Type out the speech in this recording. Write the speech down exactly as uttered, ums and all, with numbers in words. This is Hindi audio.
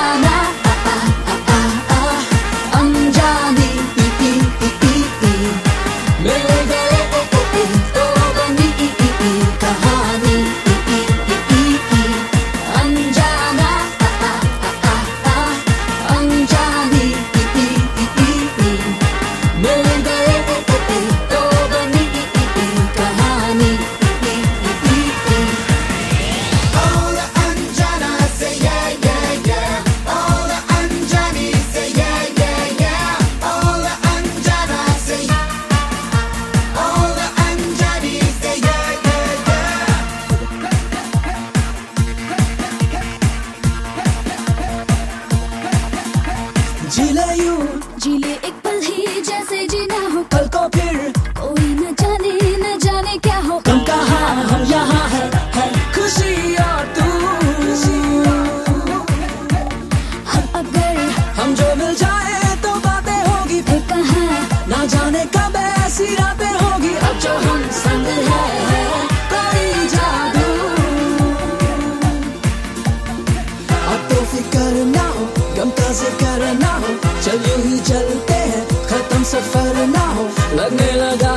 अनजाना आ, आ, आ, आ, आ, अनजानी ई, ई, ई, ई, ई, मिल गए ए, ए, ए, तो बनी ई, ई, ई, कहानी ई, ई, ई, ई, ई, अनजाना आ, आ, आ, आ, आ, अनजानी ई, ई, ई, ई, ई, मिल गए ए, ए, ए, तो बनी ई, ई, ई, कहानी ई, ई, ई, ई। Oh, the Anjana, say yeah, yeah, yeah. Oh, the Anjani, say yeah, yeah, yeah. Oh, the Anjana, say. Oh, the Anjani, say yeah, yeah, yeah. जी ले यूं जी ले एक पल ही जैसे जीना हो, कल को फिर कोई न जाने न जाने क्या हो। हम कहाँ हम यहाँ है, है खुशी और तू। हम अगर हम जो मिल जाए तो बातें होगी फिर कहाँ, ना जाने कब ऐसी रातें होगी। अब जो हम संग है कोई जादू। अब तो फिक्र ना हो, गम का जिक्र ना हो, चल यूं ही चलते हैं, खत्म सफर ना हो, लगने लगा